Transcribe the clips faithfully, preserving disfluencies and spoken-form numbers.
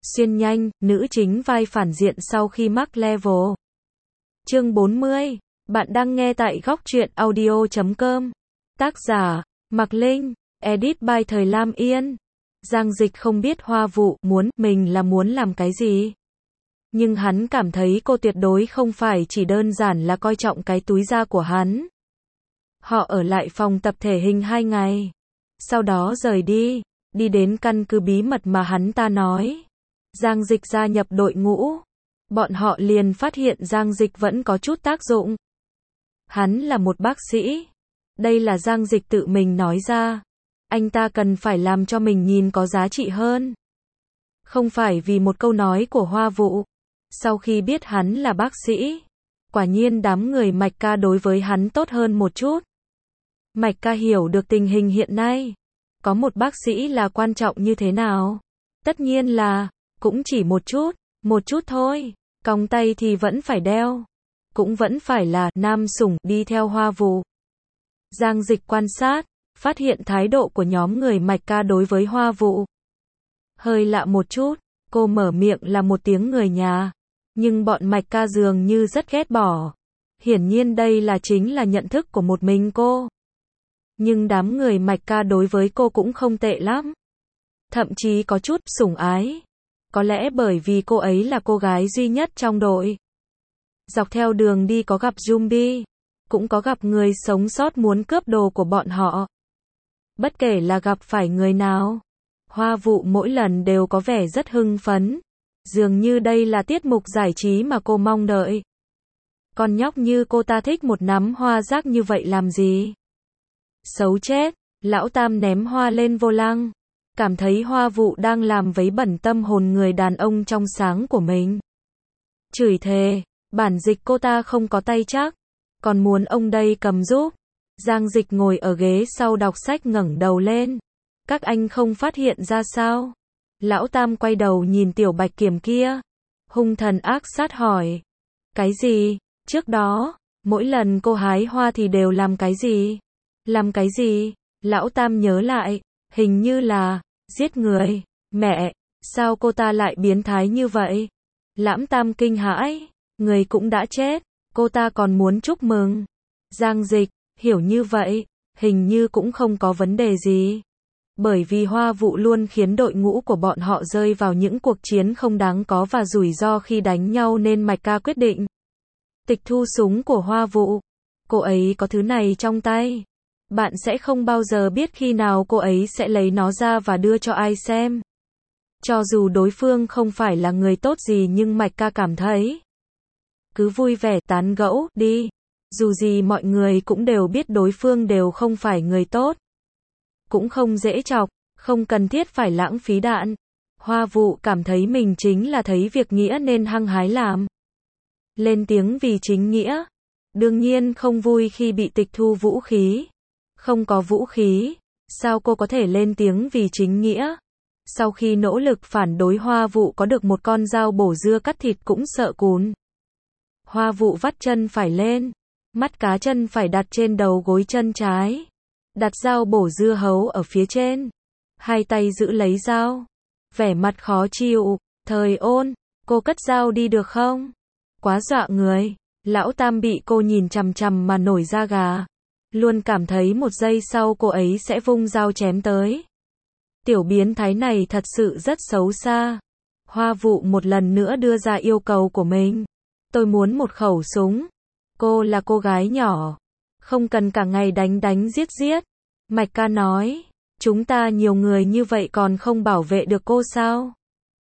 Xuyên nhanh, nữ chính vai phản diện sau khi mắc level. Chương bốn mươi. Bạn đang nghe tại góc truyện audio chấm com. Tác giả, Mạc Linh. Edit by Thời Lam Yên. Giang Dịch không biết Hoa Vụ muốn mình là muốn làm cái gì. Nhưng hắn cảm thấy cô tuyệt đối không phải chỉ đơn giản là coi trọng cái túi da của hắn. Họ ở lại phòng tập thể hình hai ngày. Sau đó rời đi, đi đến căn cứ bí mật mà hắn ta nói. Giang Dịch gia nhập đội ngũ. Bọn họ liền phát hiện Giang Dịch vẫn có chút tác dụng. Hắn là một bác sĩ. Đây là Giang Dịch tự mình nói ra. Anh ta cần phải làm cho mình nhìn có giá trị hơn. Không phải vì một câu nói của Hoa Vụ. Sau khi biết hắn là bác sĩ, quả nhiên đám người Mạch Ca đối với hắn tốt hơn một chút. Mạch Ca hiểu được tình hình hiện nay. Có một bác sĩ là quan trọng như thế nào. Tất nhiên là, cũng chỉ một chút, một chút thôi. Còng tay thì vẫn phải đeo. Cũng vẫn phải là nam sủng đi theo Hoa Vụ. Giang Dịch quan sát, phát hiện thái độ của nhóm người Mạch Ca đối với Hoa Vụ hơi lạ một chút. Cô mở miệng là một tiếng người nhà, nhưng bọn Mạch Ca dường như rất ghét bỏ. Hiển nhiên đây là chính là nhận thức của một mình cô. Nhưng đám người Mạch Ca đối với cô cũng không tệ lắm. Thậm chí có chút sủng ái. Có lẽ bởi vì cô ấy là cô gái duy nhất trong đội. Dọc theo đường đi có gặp zombie, cũng có gặp người sống sót muốn cướp đồ của bọn họ. Bất kể là gặp phải người nào, Hoa Vụ mỗi lần đều có vẻ rất hưng phấn. Dường như đây là tiết mục giải trí mà cô mong đợi. Con nhóc như cô ta thích một nắm hoa rác như vậy làm gì? Xấu chết, lão Tam ném hoa lên vô lăng. Cảm thấy Hoa Vụ đang làm vấy bẩn tâm hồn người đàn ông trong sáng của mình. Chửi thề, bản dịch cô ta không có tay chắc. Còn muốn ông đây cầm giúp. Giang Dịch ngồi ở ghế sau đọc sách ngẩng đầu lên. Các anh không phát hiện ra sao? Lão Tam quay đầu nhìn Tiểu Bạch Kiểm kia. Hung thần ác sát hỏi. Cái gì? Trước đó, mỗi lần cô hái hoa thì đều làm cái gì? Làm cái gì? Lão Tam nhớ lại. Hình như là giết người. Mẹ, sao cô ta lại biến thái như vậy? Lãm Tam kinh hãi. Người cũng đã chết. Cô ta còn muốn chúc mừng. Giang Dịch, hiểu như vậy, hình như cũng không có vấn đề gì. Bởi vì Hoa Vụ luôn khiến đội ngũ của bọn họ rơi vào những cuộc chiến không đáng có và rủi ro khi đánh nhau nên Mạch Ca quyết định tịch thu súng của Hoa Vụ. Cô ấy có thứ này trong tay. Bạn sẽ không bao giờ biết khi nào cô ấy sẽ lấy nó ra và đưa cho ai xem. Cho dù đối phương không phải là người tốt gì nhưng Mạch Ca cảm thấy cứ vui vẻ tán gẫu đi. Dù gì mọi người cũng đều biết đối phương đều không phải người tốt. Cũng không dễ chọc, không cần thiết phải lãng phí đạn. Hoa Vụ cảm thấy mình chính là thấy việc nghĩa nên hăng hái làm. Lên tiếng vì chính nghĩa. Đương nhiên không vui khi bị tịch thu vũ khí. Không có vũ khí, sao cô có thể lên tiếng vì chính nghĩa? Sau khi nỗ lực phản đối Hoa Vụ có được một con dao bổ dưa cắt thịt cũng sợ cún. Hoa Vụ vắt chân phải lên. Mắt cá chân phải đặt trên đầu gối chân trái. Đặt dao bổ dưa hấu ở phía trên. Hai tay giữ lấy dao. Vẻ mặt khó chịu. Thời Ôn, cô cất dao đi được không? Quá dọa người. Lão Tam bị cô nhìn chằm chằm mà nổi da gà. Luôn cảm thấy một giây sau cô ấy sẽ vung dao chém tới. Tiểu biến thái này thật sự rất xấu xa. Hoa Vụ một lần nữa đưa ra yêu cầu của mình. Tôi muốn một khẩu súng. Cô là cô gái nhỏ. Không cần cả ngày đánh đánh giết giết. Mạch Ca nói. Chúng ta nhiều người như vậy còn không bảo vệ được cô sao?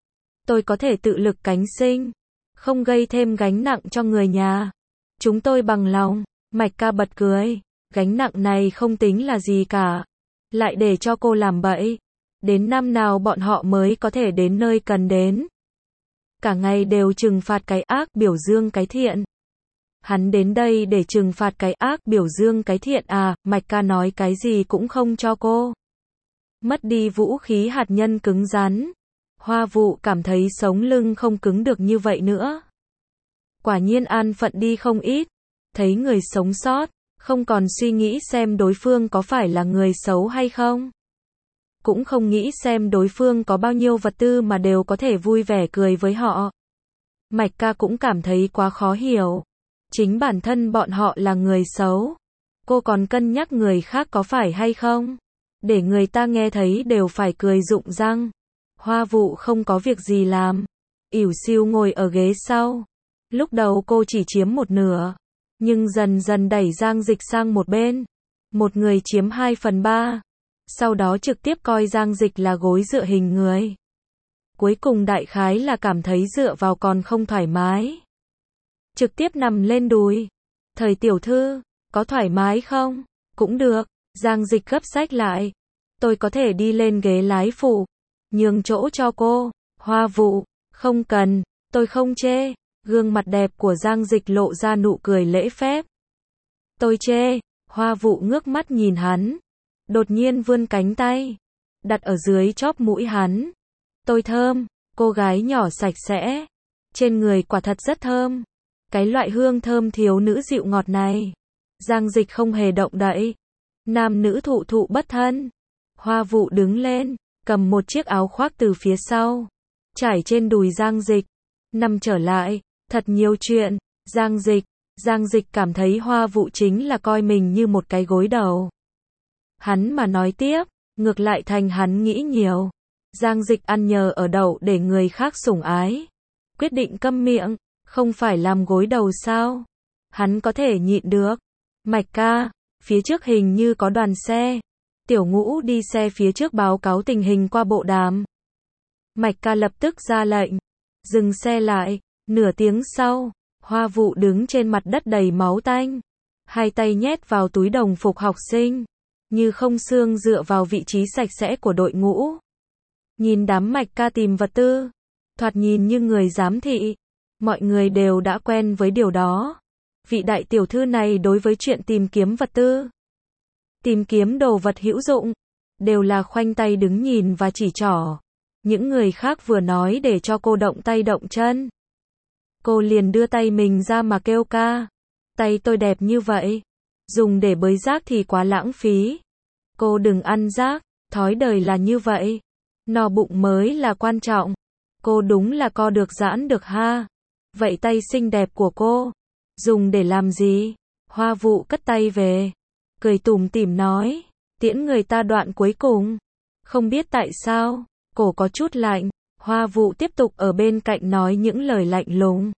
Tôi có thể tự lực cánh sinh. Không gây thêm gánh nặng cho người nhà. Chúng tôi bằng lòng. Mạch Ca bật cười. Gánh nặng này không tính là gì cả. Lại để cho cô làm bậy. Đến năm nào bọn họ mới có thể đến nơi cần đến. Cả ngày đều trừng phạt cái ác biểu dương cái thiện. Hắn đến đây để trừng phạt cái ác biểu dương cái thiện à? Mạch Ca nói cái gì cũng không cho cô. Mất đi vũ khí hạt nhân cứng rắn. Hoa Vụ cảm thấy sống lưng không cứng được như vậy nữa. Quả nhiên an phận đi không ít. Thấy người sống sót, không còn suy nghĩ xem đối phương có phải là người xấu hay không. cũng không nghĩ xem đối phương có bao nhiêu vật tư mà đều có thể vui vẻ cười với họ. Mạch ca cũng cảm thấy quá khó hiểu. Chính bản thân bọn họ là người xấu. Cô còn cân nhắc người khác có phải hay không? Để người ta nghe thấy đều phải cười rụng răng. Hoa Vụ không có việc gì làm. ỉu xìu ngồi ở ghế sau. Lúc đầu cô chỉ chiếm một nửa. Nhưng dần dần đẩy Giang Dịch sang một bên. Một người chiếm hai phần ba. Sau đó trực tiếp coi Giang Dịch là gối dựa hình người. Cuối cùng đại khái là cảm thấy dựa vào còn không thoải mái. Trực tiếp nằm lên đùi. Thời tiểu thư, có thoải mái không? Cũng được. Giang Dịch gấp sách lại. Tôi có thể đi lên ghế lái phụ. Nhường chỗ cho cô. Hoa Vụ, không cần, tôi không chê. Gương mặt đẹp của Giang Dịch lộ ra nụ cười lễ phép. Tôi chê. Hoa Vụ ngước mắt nhìn hắn. Đột nhiên vươn cánh tay. Đặt ở dưới chóp mũi hắn. Tôi thơm. Cô gái nhỏ sạch sẽ. Trên người quả thật rất thơm. Cái loại hương thơm thiếu nữ dịu ngọt này. Giang Dịch không hề động đậy. Nam nữ thụ thụ bất thân. Hoa Vụ đứng lên. Cầm một chiếc áo khoác từ phía sau. Trải trên đùi Giang Dịch. Nằm trở lại. Thật nhiều chuyện. Giang Dịch. Giang Dịch cảm thấy Hoa Vụ chính là coi mình như một cái gối đầu. Hắn mà nói tiếp. Ngược lại thành hắn nghĩ nhiều. Giang Dịch ăn nhờ ở đậu để người khác sủng ái. Quyết định câm miệng. Không phải làm gối đầu sao? Hắn có thể nhịn được. Mạch ca. Phía trước hình như có đoàn xe. Tiểu Ngũ đi xe phía trước báo cáo tình hình qua bộ đàm. Mạch ca lập tức ra lệnh. Dừng xe lại. Nửa tiếng sau. Hoa Vụ đứng trên mặt đất đầy máu tanh. Hai tay nhét vào túi đồng phục học sinh. Như không xương dựa vào vị trí sạch sẽ của đội ngũ. Nhìn đám Mạch ca tìm vật tư. Thoạt nhìn như người giám thị. Mọi người đều đã quen với điều đó. Vị đại tiểu thư này đối với chuyện tìm kiếm vật tư, tìm kiếm đồ vật hữu dụng, đều là khoanh tay đứng nhìn và chỉ trỏ. Những người khác vừa nói để cho cô động tay động chân. Cô liền đưa tay mình ra mà kêu ca. Tay tôi đẹp như vậy. Dùng để bới rác thì quá lãng phí. Cô đừng ăn rác, thói đời là như vậy. No bụng mới là quan trọng. Cô đúng là co được giãn được ha. Vậy tay xinh đẹp của cô, dùng để làm gì? Hoa Vụ cất tay về. Cười tủm tỉm nói. Tiễn người ta đoạn cuối cùng. Không biết tại sao, cổ có chút lạnh. Hoa Vụ tiếp tục ở bên cạnh nói những lời lạnh lùng.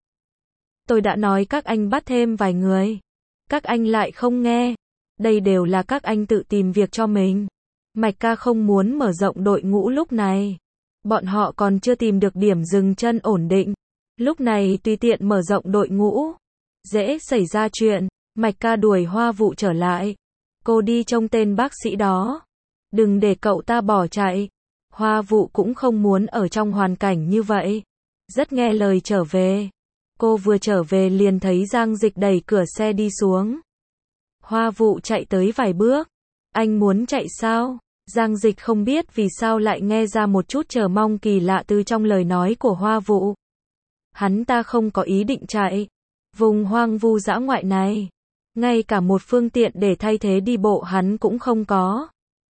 Tôi đã nói các anh bắt thêm vài người. Các anh lại không nghe. Đây đều là các anh tự tìm việc cho mình. Mạch ca không muốn mở rộng đội ngũ lúc này. Bọn họ còn chưa tìm được điểm dừng chân ổn định. Lúc này tùy tiện mở rộng đội ngũ. Dễ xảy ra chuyện. Mạch ca đuổi Hoa Vụ trở lại. Cô đi trông tên bác sĩ đó. Đừng để cậu ta bỏ chạy. Hoa Vụ cũng không muốn ở trong hoàn cảnh như vậy. Rất nghe lời trở về. Cô vừa trở về liền thấy Giang Dịch đẩy cửa xe đi xuống. Hoa Vụ chạy tới vài bước. Anh muốn chạy sao? Giang Dịch không biết vì sao lại nghe ra một chút chờ mong kỳ lạ từ trong lời nói của Hoa Vụ. Hắn ta không có ý định chạy. Vùng hoang vu dã ngoại này, ngay cả một phương tiện để thay thế đi bộ hắn cũng không có.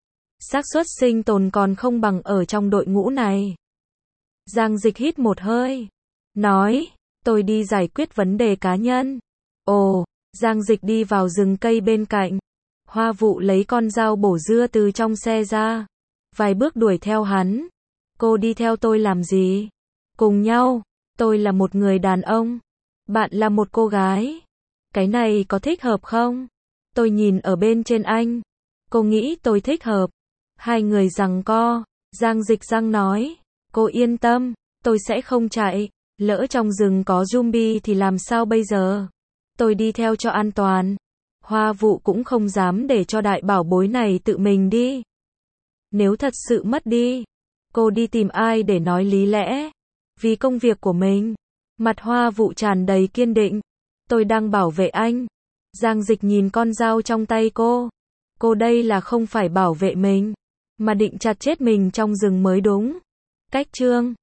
Xác suất sinh tồn còn không bằng ở trong đội ngũ này. Giang Dịch hít một hơi. Nói, tôi đi giải quyết vấn đề cá nhân. Ồ, Giang Dịch đi vào rừng cây bên cạnh. Hoa Vụ lấy con dao bổ dưa từ trong xe ra. Vài bước đuổi theo hắn. Cô đi theo tôi làm gì? Cùng nhau. Tôi là một người đàn ông. Bạn là một cô gái. Cái này có thích hợp không? Tôi nhìn ở bên trên anh. Cô nghĩ tôi thích hợp. Hai người giằng co. Giang Dịch răng nói. Cô yên tâm. Tôi sẽ không chạy. Lỡ trong rừng có zombie thì làm sao bây giờ? Tôi đi theo cho an toàn. Hoa Vụ cũng không dám để cho đại bảo bối này tự mình đi. Nếu thật sự mất đi, cô đi tìm ai để nói lý lẽ? Vì công việc của mình. Mặt Hoa Vụ tràn đầy kiên định. Tôi đang bảo vệ anh. Giang Dịch nhìn con dao trong tay cô. Cô đây là không phải bảo vệ mình, mà định chặt chết mình trong rừng mới đúng. Cách chương